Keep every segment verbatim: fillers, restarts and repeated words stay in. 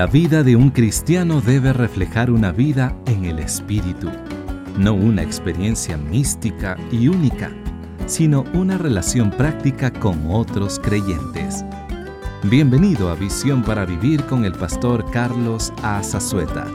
La vida de un cristiano debe reflejar una vida en el Espíritu, no una experiencia mística y única, sino una relación práctica con otros creyentes. Bienvenido a Visión para Vivir con el pastor Carlos A. Zazueta.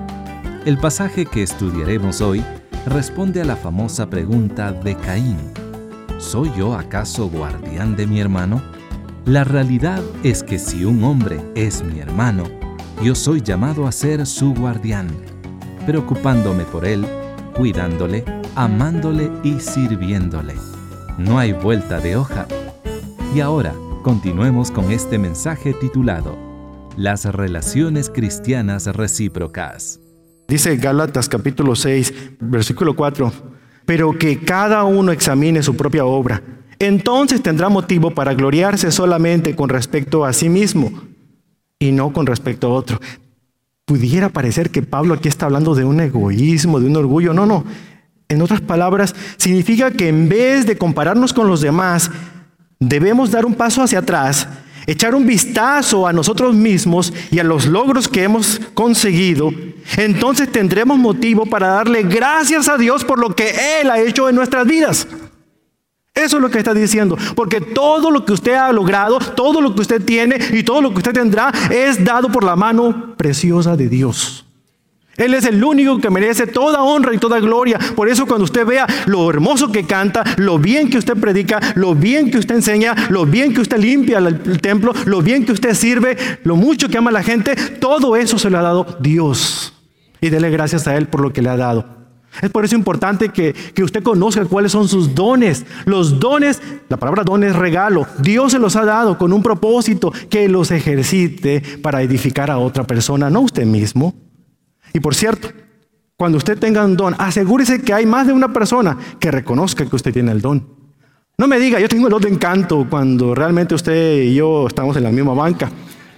El pasaje que estudiaremos hoy responde a la famosa pregunta de Caín: ¿soy yo acaso guardián de mi hermano? La realidad es que si un hombre es mi hermano, yo soy llamado a ser su guardián, preocupándome por él, cuidándole, amándole y sirviéndole. No hay vuelta de hoja. Y ahora, continuemos con este mensaje titulado Las relaciones cristianas recíprocas. Dice Gálatas capítulo seis, versículo cuatro, pero que cada uno examine su propia obra. Entonces tendrá motivo para gloriarse solamente con respecto a sí mismo y no con respecto a otro. Pudiera parecer que Pablo aquí está hablando de un egoísmo, de un orgullo. No, no. En otras palabras, significa que en vez de compararnos con los demás, debemos dar un paso hacia atrás, echar un vistazo a nosotros mismos y a los logros que hemos conseguido. Entonces tendremos motivo para darle gracias a Dios por lo que Él ha hecho en nuestras vidas. Eso es lo que está diciendo, porque todo lo que usted ha logrado, todo lo que usted tiene y todo lo que usted tendrá es dado por la mano preciosa de Dios. Él es el único que merece toda honra y toda gloria. Por eso cuando usted vea lo hermoso que canta, lo bien que usted predica, lo bien que usted enseña, lo bien que usted limpia el templo, lo bien que usted sirve, lo mucho que ama a la gente, todo eso se lo ha dado Dios. Y dele gracias a Él por lo que le ha dado. Es por eso importante que, que usted conozca cuáles son sus dones. Los dones, la palabra don es regalo. Dios se los ha dado con un propósito, que los ejercite para edificar a otra persona, no usted mismo. Y por cierto, cuando usted tenga un don, asegúrese que hay más de una persona que reconozca que usted tiene el don. No me diga, yo tengo el don de encanto, cuando realmente usted y yo estamos en la misma banca.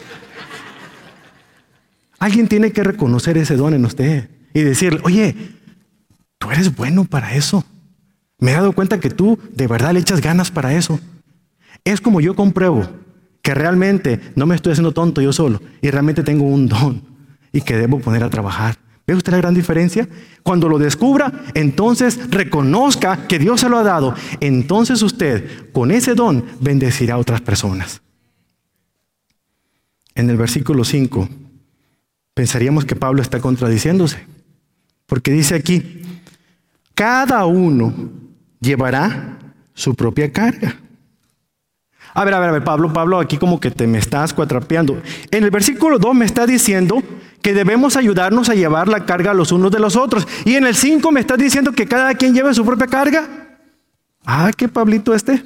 Alguien tiene que reconocer ese don en usted y decirle: oye, tú eres bueno para eso. Me he dado cuenta que tú de verdad le echas ganas para eso. Es como yo compruebo que realmente no me estoy haciendo tonto yo solo y realmente tengo un don y que debo poner a trabajar. ¿Ve usted la gran diferencia? Cuando lo descubra, entonces reconozca que Dios se lo ha dado. Entonces usted con ese don bendecirá a otras personas. En el versículo cinco, pensaríamos que Pablo está contradiciéndose, porque dice aquí: cada uno llevará su propia carga. A ver, a ver, a ver, Pablo, Pablo, aquí como que te me estás cuatrapeando. En el versículo dos me está diciendo que debemos ayudarnos a llevar la carga los unos de los otros. Y en el cinco me está diciendo que cada quien lleve su propia carga. Ah, ¿qué Pablito este?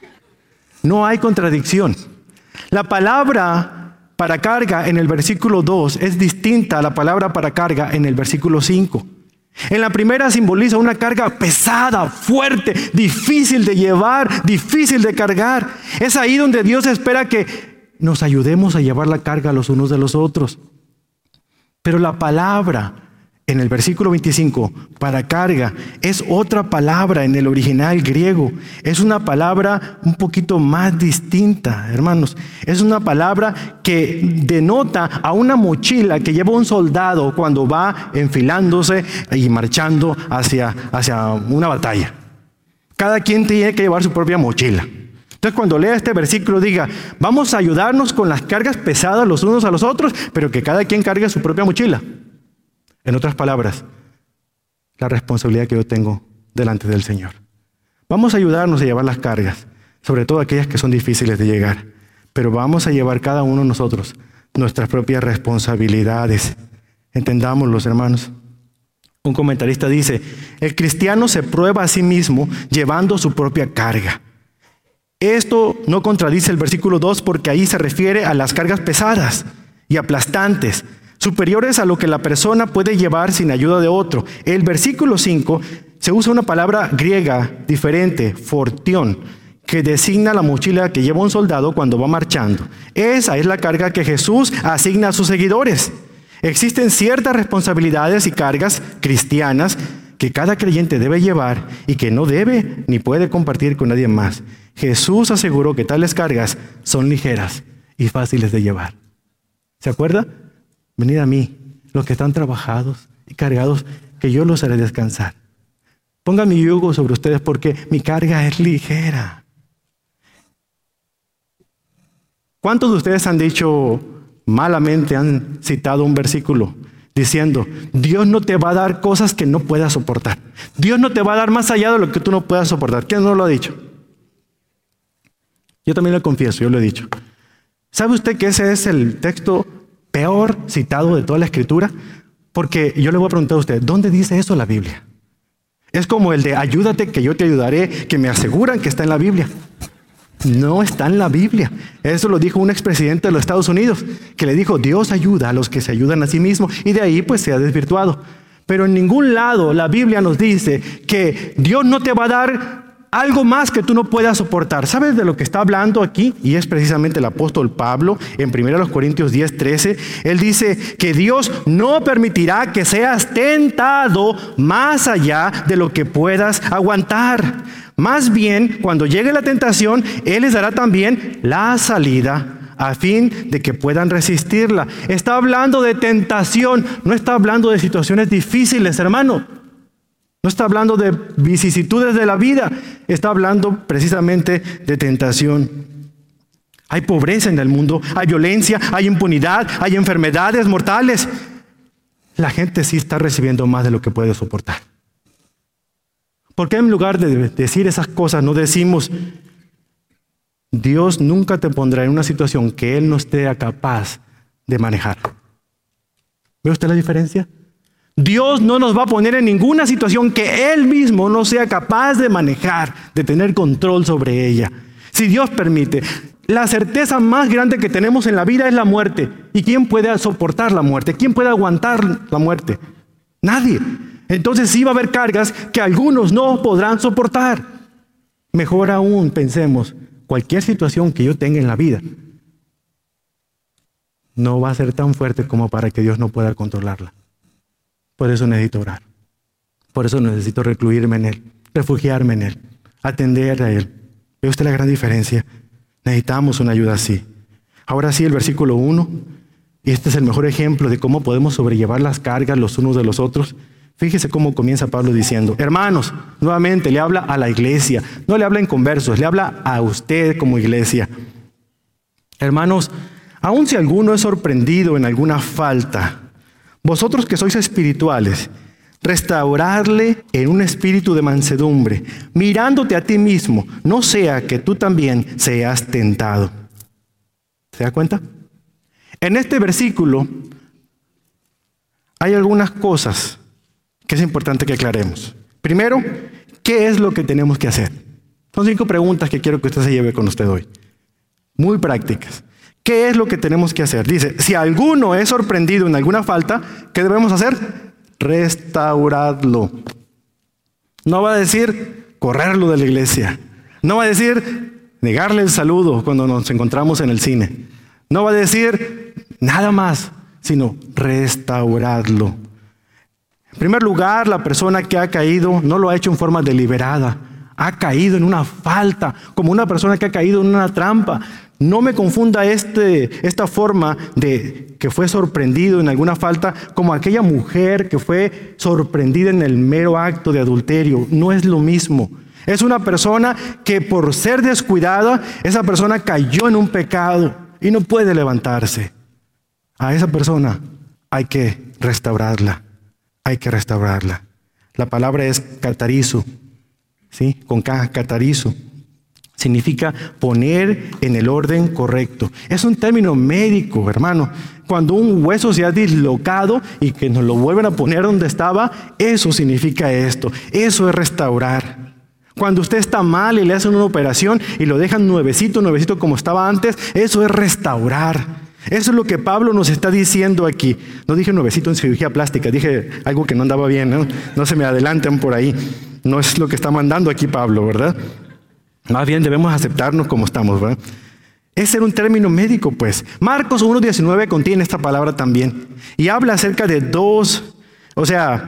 No hay contradicción. La palabra para carga en el versículo dos es distinta a la palabra para carga en el versículo cinco. En la primera simboliza una carga pesada, fuerte, difícil de llevar, difícil de cargar. Es ahí donde Dios espera que nos ayudemos a llevar la carga los unos de los otros. Pero la palabra en el versículo veinticinco, para carga, es otra palabra en el original griego. Es una palabra un poquito más distinta, hermanos. Es una palabra que denota a una mochila que lleva un soldado cuando va enfilándose y marchando hacia, hacia una batalla. Cada quien tiene que llevar su propia mochila. Entonces, cuando lea este versículo, diga: vamos a ayudarnos con las cargas pesadas los unos a los otros, pero que cada quien cargue su propia mochila. En otras palabras, la responsabilidad que yo tengo delante del Señor. Vamos a ayudarnos a llevar las cargas, sobre todo aquellas que son difíciles de llegar, pero vamos a llevar cada uno de nosotros nuestras propias responsabilidades. Entendámoslo, hermanos. Un comentarista dice: el cristiano se prueba a sí mismo llevando su propia carga. Esto no contradice el versículo dos, porque ahí se refiere a las cargas pesadas y aplastantes, superiores a lo que la persona puede llevar sin ayuda de otro. El versículo cinco se usa una palabra griega diferente, fortión, que designa la mochila que lleva un soldado cuando va marchando. Esa es la carga que Jesús asigna a sus seguidores. Existen ciertas responsabilidades y cargas cristianas que cada creyente debe llevar y que no debe ni puede compartir con nadie más. Jesús aseguró que tales cargas son ligeras y fáciles de llevar. ¿Se acuerda? venid a mí, los que están trabajados y cargados, que yo los haré descansar. Ponga mi yugo sobre ustedes porque mi carga es ligera. ¿Cuántos de ustedes han dicho malamente, han citado un versículo diciendo, Dios no te va a dar cosas que no puedas soportar? Dios no te va a dar más allá de lo que tú no puedas soportar. ¿Quién no lo ha dicho? Yo también lo confieso, yo lo he dicho. ¿Sabe usted que ese es el texto peor citado de toda la Escritura? Porque yo le voy a preguntar a usted, ¿dónde dice eso la Biblia? Es como el de ayúdate que yo te ayudaré, que me aseguran que está en la Biblia. No está en la Biblia. Eso lo dijo un expresidente de los Estados Unidos, que le dijo, Dios ayuda a los que se ayudan a sí mismos, y de ahí pues se ha desvirtuado. Pero en ningún lado la Biblia nos dice que Dios no te va a dar algo más que tú no puedas soportar. ¿Sabes de lo que está hablando aquí? Y es precisamente el apóstol Pablo en primera Corintios diez, trece. Él dice que Dios no permitirá que seas tentado más allá de lo que puedas aguantar. Más bien, cuando llegue la tentación, Él les dará también la salida a fin de que puedan resistirla. Está hablando de tentación, no está hablando de situaciones difíciles, hermano. No está hablando de vicisitudes de la vida, está hablando precisamente de tentación. Hay pobreza en el mundo, hay violencia, hay impunidad, hay enfermedades mortales. La gente sí está recibiendo más de lo que puede soportar. ¿Por qué en lugar de decir esas cosas no decimos, Dios nunca te pondrá en una situación que Él no esté capaz de manejar? ¿Ve usted la diferencia? Dios no nos va a poner en ninguna situación que Él mismo no sea capaz de manejar, de tener control sobre ella. Si Dios permite, la certeza más grande que tenemos en la vida es la muerte. ¿Y quién puede soportar la muerte? ¿Quién puede aguantar la muerte? Nadie. Entonces sí va a haber cargas que algunos no podrán soportar. Mejor aún, pensemos, cualquier situación que yo tenga en la vida no va a ser tan fuerte como para que Dios no pueda controlarla. Por eso necesito orar. Por eso necesito recluirme en Él, refugiarme en Él, atender a Él. ¿Ve usted la gran diferencia? Necesitamos una ayuda así. Ahora sí, el versículo uno, y este es el mejor ejemplo de cómo podemos sobrellevar las cargas los unos de los otros. Fíjese cómo comienza Pablo diciendo, hermanos, nuevamente le habla a la iglesia, no le habla en conversos, le habla a usted como iglesia. Hermanos, aun si alguno es sorprendido en alguna falta, vosotros que sois espirituales, restaurarle en un espíritu de mansedumbre, mirándote a ti mismo, no sea que tú también seas tentado. ¿Se da cuenta? En este versículo hay algunas cosas que es importante que aclaremos. Primero, ¿qué es lo que tenemos que hacer? Son cinco preguntas que quiero que usted se lleve con usted hoy. Muy prácticas. ¿Qué es lo que tenemos que hacer? Dice, si alguno es sorprendido en alguna falta, ¿qué debemos hacer? Restauradlo. No va a decir correrlo de la iglesia. No va a decir negarle el saludo cuando nos encontramos en el cine. No va a decir nada más, sino restauradlo. En primer lugar, la persona que ha caído no lo ha hecho en forma deliberada. Ha caído en una falta, como una persona que ha caído en una trampa. No me confunda este, esta forma de que fue sorprendido en alguna falta como aquella mujer que fue sorprendida en el mero acto de adulterio. No es lo mismo. Es una persona que por ser descuidada, esa persona cayó en un pecado y no puede levantarse. A esa persona hay que restaurarla. Hay que restaurarla. La palabra es catarizo, ¿sí? Con K, catarizo. Significa poner en el orden correcto. Es un término médico, hermano. Cuando un hueso se ha dislocado y que nos lo vuelven a poner donde estaba, eso significa esto. Eso es restaurar. Cuando usted está mal y le hacen una operación y lo dejan nuevecito, nuevecito como estaba antes, eso es restaurar. Eso es lo que Pablo nos está diciendo aquí. No dije nuevecito en cirugía plástica, dije algo que no andaba bien, ¿no? No se me adelanten por ahí. No es lo que está mandando aquí Pablo, ¿verdad? Más bien debemos aceptarnos como estamos, ¿verdad? Ese era un término médico, pues. Marcos uno diecinueve contiene esta palabra también. Y habla acerca de dos, o sea,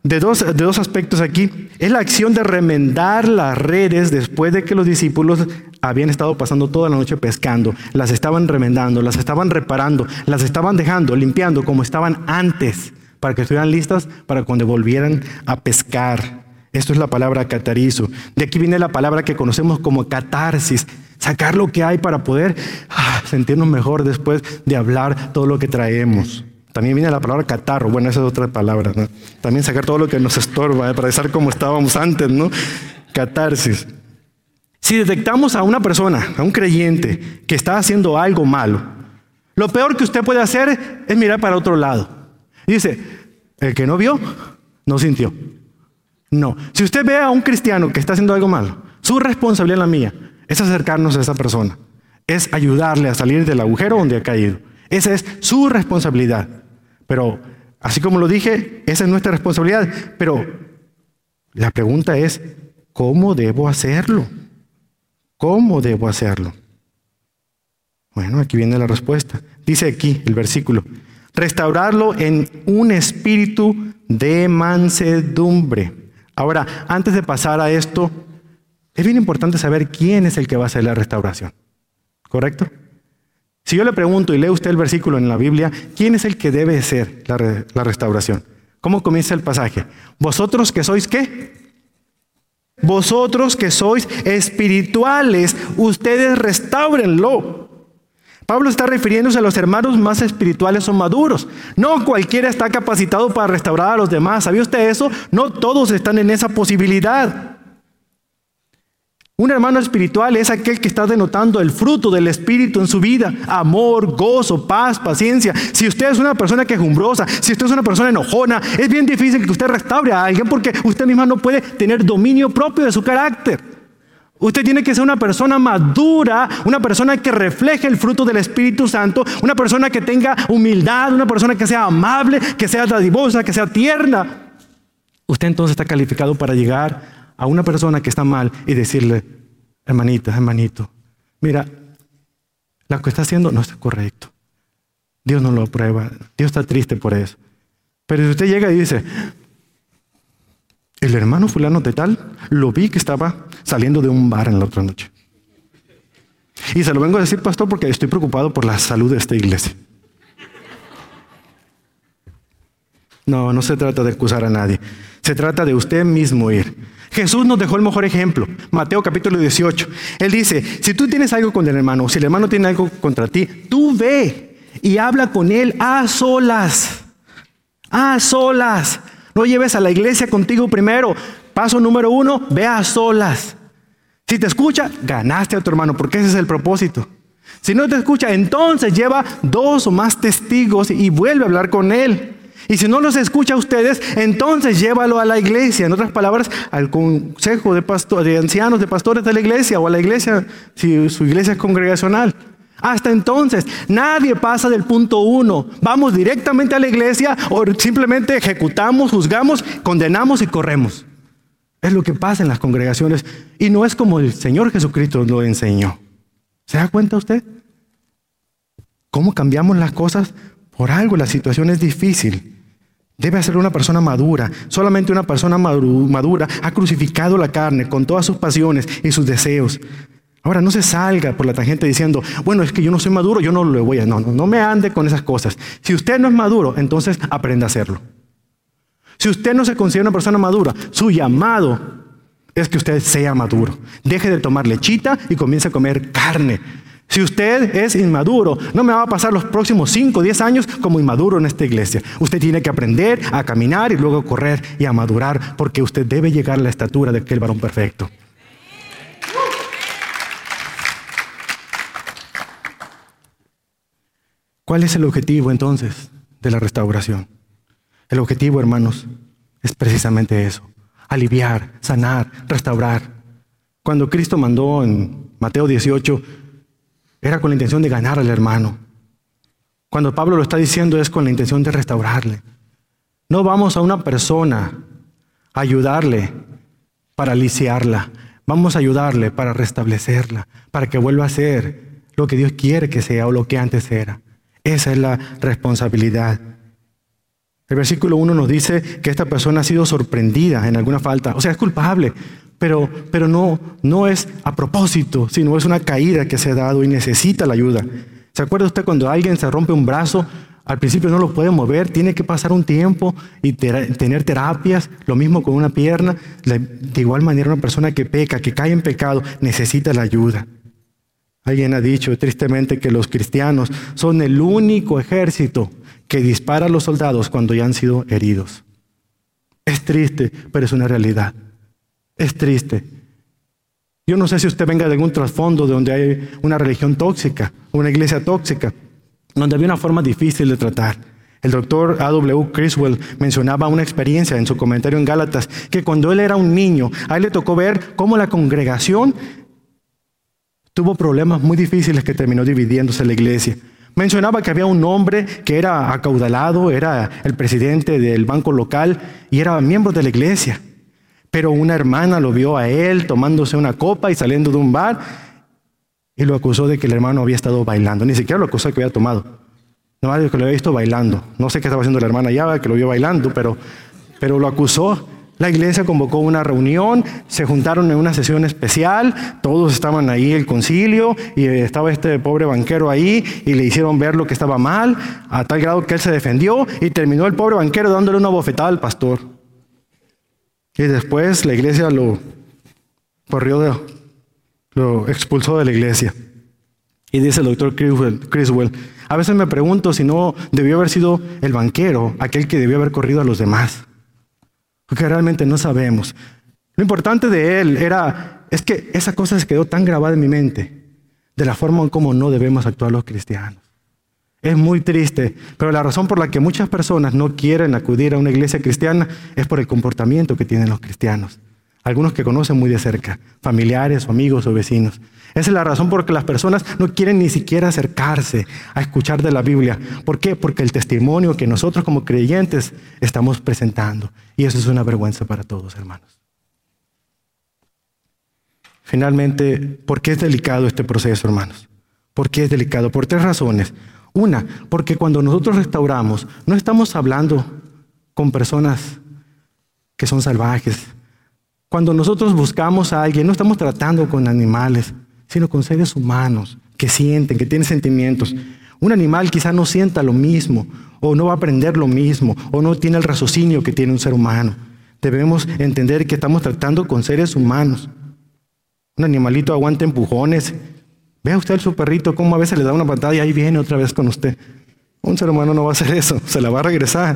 de dos, de dos aspectos aquí. Es la acción de remendar las redes después de que los discípulos habían estado pasando toda la noche pescando. Las estaban remendando, las estaban reparando, las estaban dejando, limpiando como estaban antes, para que estuvieran listas para cuando volvieran a pescar. Esto es la palabra catarizo. De aquí viene la palabra que conocemos como catarsis. Sacar lo que hay para poder ah, sentirnos mejor después de hablar todo lo que traemos. También viene la palabra catarro. Bueno, esa es otra palabra, ¿no? También sacar todo lo que nos estorba, ¿eh? Para estar como estábamos antes, ¿no? Catarsis. Si detectamos a una persona, a un creyente, que está haciendo algo malo, lo peor que usted puede hacer es mirar para otro lado. Y dice, el que no vio, no sintió. No. Si usted ve a un cristiano que está haciendo algo malo, su responsabilidad, la mía, es acercarnos a esa persona. Es ayudarle a salir del agujero donde ha caído. Esa es su responsabilidad. Pero, así como lo dije, esa es nuestra responsabilidad. Pero la pregunta es, ¿cómo debo hacerlo? ¿Cómo debo hacerlo? Bueno, aquí viene la respuesta. Dice aquí el versículo, restaurarlo en un espíritu de mansedumbre. Ahora, antes de pasar a esto, es bien importante saber quién es el que va a hacer la restauración. ¿Correcto? Si yo le pregunto y lee usted el versículo en la Biblia, ¿quién es el que debe hacer la, re, la restauración? ¿Cómo comienza el pasaje? ¿Vosotros que sois qué? Vosotros que sois espirituales, ustedes restáurenlo. Pablo está refiriéndose a los hermanos más espirituales o maduros. No cualquiera está capacitado para restaurar a los demás. ¿Sabía usted eso? No todos están en esa posibilidad. Un hermano espiritual es aquel que está denotando el fruto del Espíritu en su vida. Amor, gozo, paz, paciencia. Si usted es una persona quejumbrosa, si usted es una persona enojona, es bien difícil que usted restaure a alguien porque usted misma no puede tener dominio propio de su carácter. Usted tiene que ser una persona madura, una persona que refleje el fruto del Espíritu Santo, una persona que tenga humildad, una persona que sea amable, que sea dadivosa, que sea tierna. Usted entonces está calificado para llegar a una persona que está mal y decirle, hermanita, hermanito, mira, lo que está haciendo no está correcto. Dios no lo aprueba. Dios está triste por eso. Pero si usted llega y dice, el hermano fulano de tal, lo vi que estaba saliendo de un bar en la otra noche. Y se lo vengo a decir, pastor, porque estoy preocupado por la salud de esta iglesia. No, no se trata de acusar a nadie. Se trata de usted mismo ir. Jesús nos dejó el mejor ejemplo. Mateo capítulo dieciocho. Él dice, si tú tienes algo con el hermano, si el hermano tiene algo contra ti, tú ve y habla con él a solas. A solas. No lleves a la iglesia contigo primero. Paso número uno, ve a solas. Si te escucha, ganaste a tu hermano, porque ese es el propósito. Si no te escucha, entonces lleva dos o más testigos y vuelve a hablar con él. Y si no los escucha a ustedes, entonces llévalo a la iglesia. En otras palabras, al consejo de, pastor, de ancianos, de pastores de la iglesia, o a la iglesia, si su iglesia es congregacional. Hasta entonces, nadie pasa del punto uno. Vamos directamente a la iglesia o simplemente ejecutamos, juzgamos, condenamos y corremos. Es lo que pasa en las congregaciones y no es como el Señor Jesucristo lo enseñó. ¿Se da cuenta usted? ¿Cómo cambiamos las cosas? Por algo la situación es difícil. Debe ser una persona madura. Solamente una persona madura ha crucificado la carne con todas sus pasiones y sus deseos. Ahora, no se salga por la tangente diciendo, bueno, es que yo no soy maduro, yo no lo voy a... No, no, no me ande con esas cosas. Si usted no es maduro, entonces aprenda a hacerlo. Si usted no se considera una persona madura, su llamado es que usted sea maduro. Deje de tomar lechita y comience a comer carne. Si usted es inmaduro, no me va a pasar los próximos cinco o diez años como inmaduro en esta iglesia. Usted tiene que aprender a caminar y luego correr y a madurar, porque usted debe llegar a la estatura de aquel varón perfecto. ¿Cuál es el objetivo entonces de la restauración? El objetivo, hermanos, es precisamente eso. Aliviar, sanar, restaurar. Cuando Cristo mandó en Mateo dieciocho, era con la intención de ganar al hermano. Cuando Pablo lo está diciendo es con la intención de restaurarle. No vamos a una persona a ayudarle para lisiarla. Vamos a ayudarle para restablecerla, para que vuelva a ser lo que Dios quiere que sea o lo que antes era. Esa es la responsabilidad. El versículo uno nos dice que esta persona ha sido sorprendida en alguna falta, o sea, es culpable, pero, pero no, no es a propósito, sino es una caída que se ha dado y necesita la ayuda. ¿Se acuerda usted cuando alguien se rompe un brazo? Al principio no lo puede mover, tiene que pasar un tiempo y ter- tener terapias, lo mismo con una pierna. De igual manera, una persona que peca, que cae en pecado, necesita la ayuda. Alguien ha dicho tristemente que los cristianos son el único ejército que dispara a los soldados cuando ya han sido heridos. Es triste, pero es una realidad. Es triste. Yo no sé si usted venga de algún trasfondo de donde hay una religión tóxica, una iglesia tóxica, donde había una forma difícil de tratar. El doctor A W Criswell mencionaba una experiencia en su comentario en Gálatas, que cuando él era un niño, a él le tocó ver cómo la congregación tuvo problemas muy difíciles que terminó dividiéndose la iglesia. Mencionaba que había un hombre que era acaudalado, era el presidente del banco local y era miembro de la iglesia. Pero una hermana lo vio a él tomándose una copa y saliendo de un bar y lo acusó de que el hermano había estado bailando. Ni siquiera lo acusó de que había tomado. Nomás dijo que lo había visto bailando. No sé qué estaba haciendo la hermana ya, que lo vio bailando, pero, pero lo acusó. La iglesia convocó una reunión, se juntaron en una sesión especial, todos estaban ahí, el concilio, y estaba este pobre banquero ahí, y le hicieron ver lo que estaba mal, a tal grado que él se defendió, y terminó el pobre banquero dándole una bofetada al pastor. Y después la iglesia lo corrió, de, lo expulsó de la iglesia. Y dice el doctor Criswell, Criswell, a veces me pregunto si no debió haber sido el banquero, aquel que debió haber corrido a los demás. Porque realmente no sabemos. Lo importante de él era, es que esa cosa se quedó tan grabada en mi mente, de la forma en cómo no debemos actuar los cristianos. Es muy triste, pero la razón por la que muchas personas no quieren acudir a una iglesia cristiana es por el comportamiento que tienen los cristianos. Algunos que conocen muy de cerca, familiares o amigos o vecinos. Esa es la razón por la que las personas no quieren ni siquiera acercarse a escuchar de la Biblia. ¿Por qué? Porque el testimonio que nosotros como creyentes estamos presentando. Y eso es una vergüenza para todos, hermanos. Finalmente, ¿por qué es delicado este proceso, hermanos? ¿Por qué es delicado? Por tres razones. Una, porque cuando nosotros restauramos, no estamos hablando con personas que son salvajes. Cuando nosotros buscamos a alguien, no estamos tratando con animales, sino con seres humanos que sienten, que tienen sentimientos. Un animal quizá no sienta lo mismo, o no va a aprender lo mismo, o no tiene el raciocinio que tiene un ser humano. Debemos entender que estamos tratando con seres humanos. Un animalito aguanta empujones. Vea usted a su perrito cómo a veces le da una patada y ahí viene otra vez con usted. Un ser humano no va a hacer eso, se la va a regresar.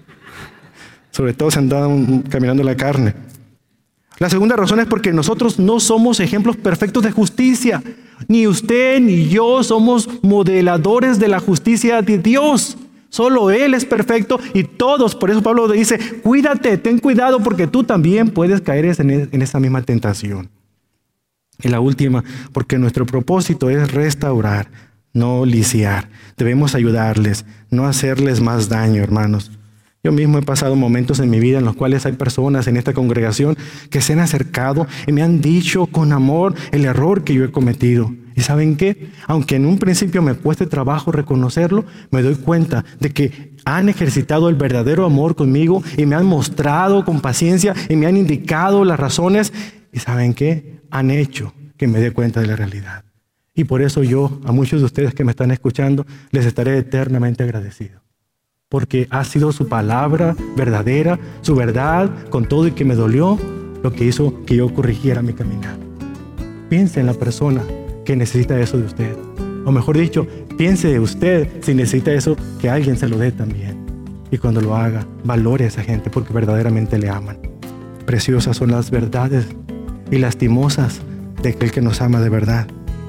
Sobre todo si anda caminando la carne. La segunda razón es porque nosotros no somos ejemplos perfectos de justicia. Ni usted ni yo somos modeladores de la justicia de Dios. Solo Él es perfecto y todos. Por eso Pablo dice, cuídate, ten cuidado porque tú también puedes caer en esa misma tentación. Y la última, porque nuestro propósito es restaurar, no lisiar. Debemos ayudarles, no hacerles más daño, hermanos. Yo mismo he pasado momentos en mi vida en los cuales hay personas en esta congregación que se han acercado y me han dicho con amor el error que yo he cometido. ¿Y saben qué? Aunque en un principio me cueste trabajo reconocerlo, me doy cuenta de que han ejercitado el verdadero amor conmigo y me han mostrado con paciencia y me han indicado las razones. ¿Y saben qué? Han hecho que me dé cuenta de la realidad. Y por eso yo, a muchos de ustedes que me están escuchando, les estaré eternamente agradecido. Porque ha sido su palabra verdadera, su verdad, con todo y que me dolió, lo que hizo que yo corrigiera mi caminar. Piense en la persona que necesita eso de usted. O mejor dicho, piense de usted si necesita eso, que alguien se lo dé también. Y cuando lo haga, valore a esa gente porque verdaderamente le aman. Preciosas son las verdades y lastimosas de aquel que nos ama de verdad.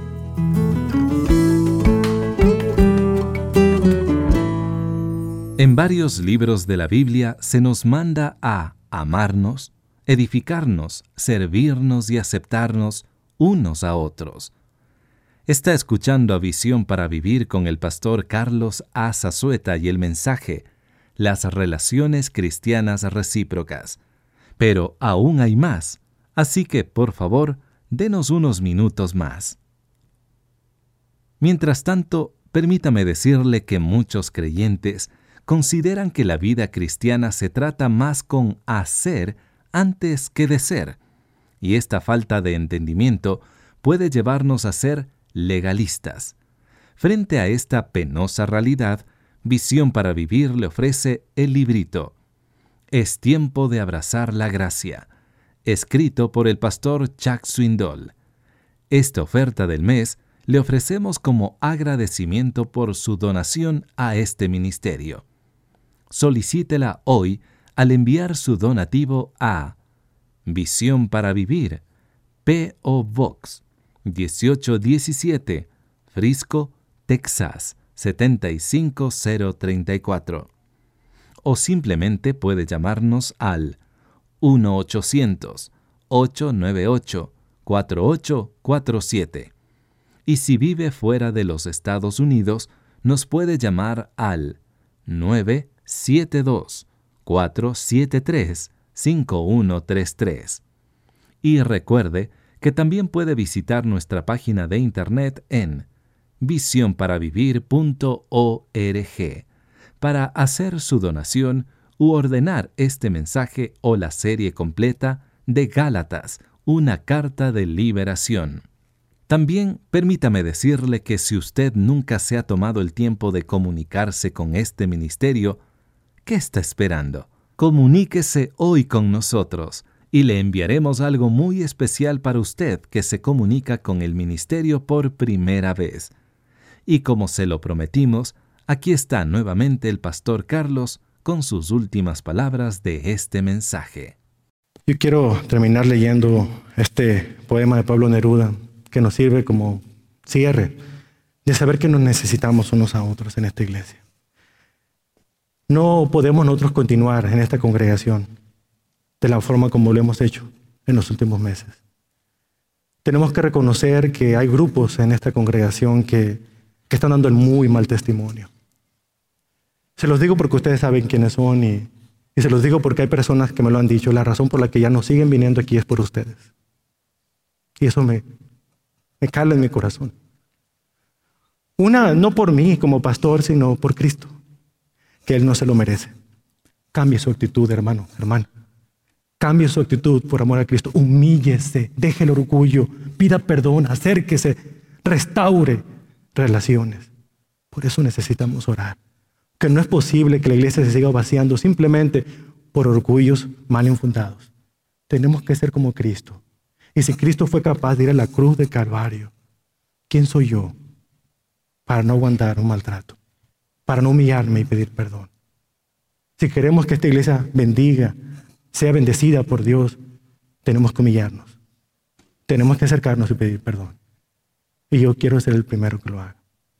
En varios libros de la Biblia se nos manda a amarnos, edificarnos, servirnos y aceptarnos unos a otros. Está escuchando a Visión para Vivir con el pastor Carlos A. Zazueta y el mensaje, las relaciones cristianas recíprocas. Pero aún hay más, así que por favor, denos unos minutos más. Mientras tanto, permítame decirle que muchos creyentes consideran que la vida cristiana se trata más con hacer antes que de ser, y esta falta de entendimiento puede llevarnos a ser legalistas. Frente a esta penosa realidad, Visión para Vivir le ofrece el librito Es tiempo de abrazar la gracia, escrito por el pastor Chuck Swindoll. Esta oferta del mes le ofrecemos como agradecimiento por su donación a este ministerio. Solicítela hoy al enviar su donativo a Visión para Vivir, P O Box dieciocho diecisiete, Frisco, Texas setenta y cinco mil treinta y cuatro. O simplemente puede llamarnos al uno ochocientos, ocho nueve ocho, cuatro ocho cuatro siete. Y si vive fuera de los Estados Unidos, nos puede llamar al nueve siete dos, cuatro siete tres, cinco uno tres tres. Y recuerde que también puede visitar nuestra página de internet en visión para vivir punto org para hacer su donación u ordenar este mensaje o la serie completa de Gálatas, una carta de liberación. También permítame decirle que si usted nunca se ha tomado el tiempo de comunicarse con este ministerio, ¿qué está esperando? Comuníquese hoy con nosotros y le enviaremos algo muy especial para usted que se comunica con el ministerio por primera vez. Y como se lo prometimos, aquí está nuevamente el pastor Carlos con sus últimas palabras de este mensaje. Yo quiero terminar leyendo este poema de Pablo Neruda, que nos sirve como cierre de saber que nos necesitamos unos a otros en esta iglesia. No podemos nosotros continuar en esta congregación de la forma como lo hemos hecho en los últimos meses. Tenemos que reconocer que hay grupos en esta congregación que, que están dando el muy mal testimonio. Se los digo porque ustedes saben quiénes son y, y se los digo porque hay personas que me lo han dicho. La razón por la que ya no siguen viniendo aquí es por ustedes. Y eso me, me cala en mi corazón. Una, no por mí como pastor, sino por Cristo, que Él no se lo merece. Cambie su actitud, hermano, hermana. Cambie su actitud por amor a Cristo. Humíllese, deje el orgullo, pida perdón, acérquese, restaure relaciones. Por eso necesitamos orar. Que no es posible que la iglesia se siga vaciando simplemente por orgullos mal infundados. Tenemos que ser como Cristo. Y si Cristo fue capaz de ir a la cruz de Calvario, ¿quién soy yo para no aguantar un maltrato? Para no humillarme y pedir perdón. Si queremos que esta iglesia bendiga, sea bendecida por Dios, tenemos que humillarnos. Tenemos que acercarnos y pedir perdón. Y yo quiero ser el primero que lo haga.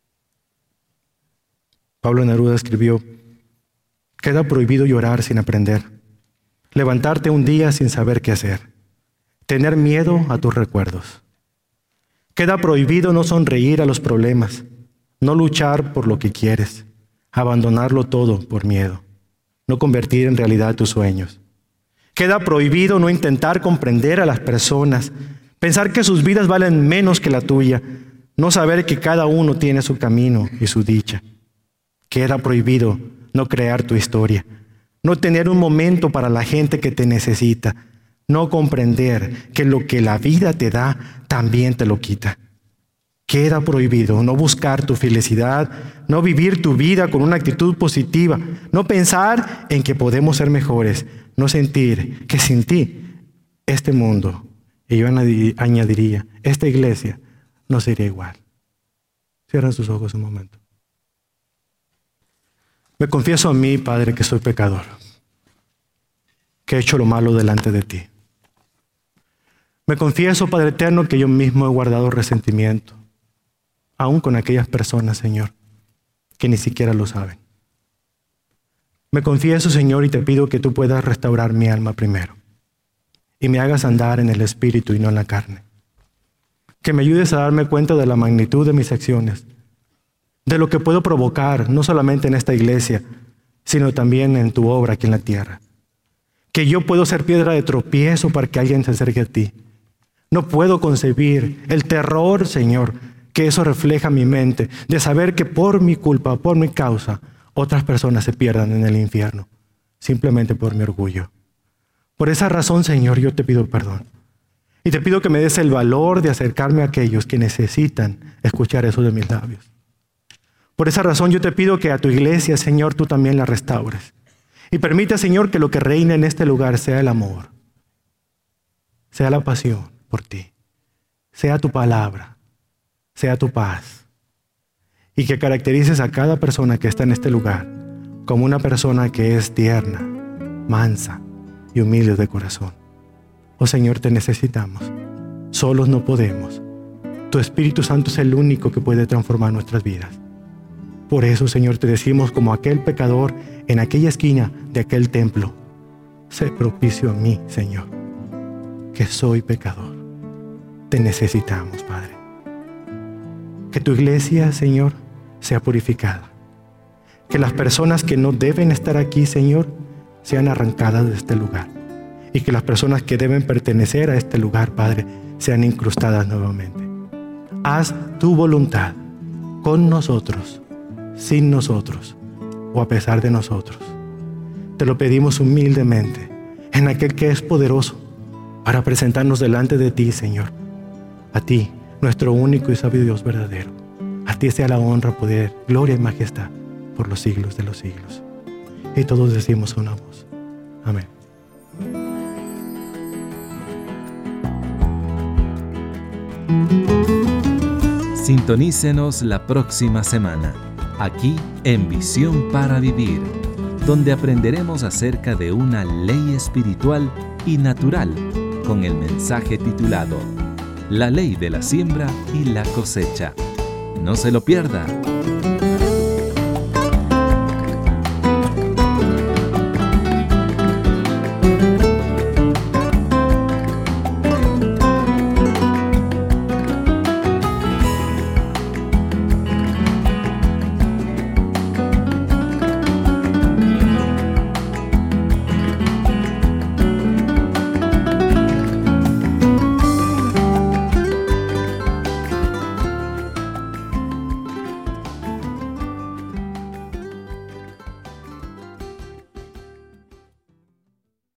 Pablo Neruda escribió: queda prohibido llorar sin aprender, levantarte un día sin saber qué hacer, tener miedo a tus recuerdos. Queda prohibido no sonreír a los problemas, no luchar por lo que quieres, abandonarlo todo por miedo, no convertir en realidad tus sueños. Queda prohibido no intentar comprender a las personas, pensar que sus vidas valen menos que la tuya, no saber que cada uno tiene su camino y su dicha. Queda prohibido no crear tu historia, no tener un momento para la gente que te necesita, no comprender que lo que la vida te da, también te lo quita. Queda prohibido no buscar tu felicidad, no vivir tu vida con una actitud positiva, no pensar en que podemos ser mejores, no sentir que sin ti este mundo, y yo añadiría, esta iglesia no sería igual. Cierra sus ojos un momento. Me confieso a mí, Padre, que soy pecador, que he hecho lo malo delante de ti. Me confieso, Padre eterno, que yo mismo he guardado resentimiento, aún con aquellas personas, Señor, que ni siquiera lo saben. Me confieso, Señor, y te pido que tú puedas restaurar mi alma primero y me hagas andar en el Espíritu y no en la carne. Que me ayudes a darme cuenta de la magnitud de mis acciones, de lo que puedo provocar, no solamente en esta iglesia, sino también en tu obra aquí en la tierra. Que yo puedo ser piedra de tropiezo para que alguien se acerque a ti. No puedo concebir el terror, Señor, que eso refleja en mi mente, de saber que por mi culpa, por mi causa, otras personas se pierdan en el infierno, simplemente por mi orgullo. Por esa razón, Señor, yo te pido perdón. Y te pido que me des el valor de acercarme a aquellos que necesitan escuchar eso de mis labios. Por esa razón yo te pido que a tu iglesia, Señor, tú también la restaures. Y permita, Señor, que lo que reine en este lugar sea el amor, sea la pasión por ti, sea tu palabra, sea tu paz. Y que caracterices a cada persona que está en este lugar como una persona que es tierna, mansa y humilde de corazón. Oh Señor, te necesitamos. Solos no podemos. Tu Espíritu Santo es el único que puede transformar nuestras vidas. Por eso, Señor, te decimos como aquel pecador en aquella esquina de aquel templo: sé propicio a mí, Señor, que soy pecador. Te necesitamos, Padre. Que tu iglesia, Señor, sea purificada. Que las personas que no deben estar aquí, Señor, sean arrancadas de este lugar. Y que las personas que deben pertenecer a este lugar, Padre, sean incrustadas nuevamente. Haz tu voluntad con nosotros, sin nosotros o a pesar de nosotros. Te lo pedimos humildemente en aquel que es poderoso para presentarnos delante de ti, Señor. A ti, nuestro único y sabio Dios verdadero. A ti sea la honra, poder, gloria y majestad por los siglos de los siglos. Y todos decimos una voz: amén. Sintonícenos la próxima semana, aquí en Visión para Vivir, donde aprenderemos acerca de una ley espiritual y natural con el mensaje titulado La ley de la siembra y la cosecha. No se lo pierda.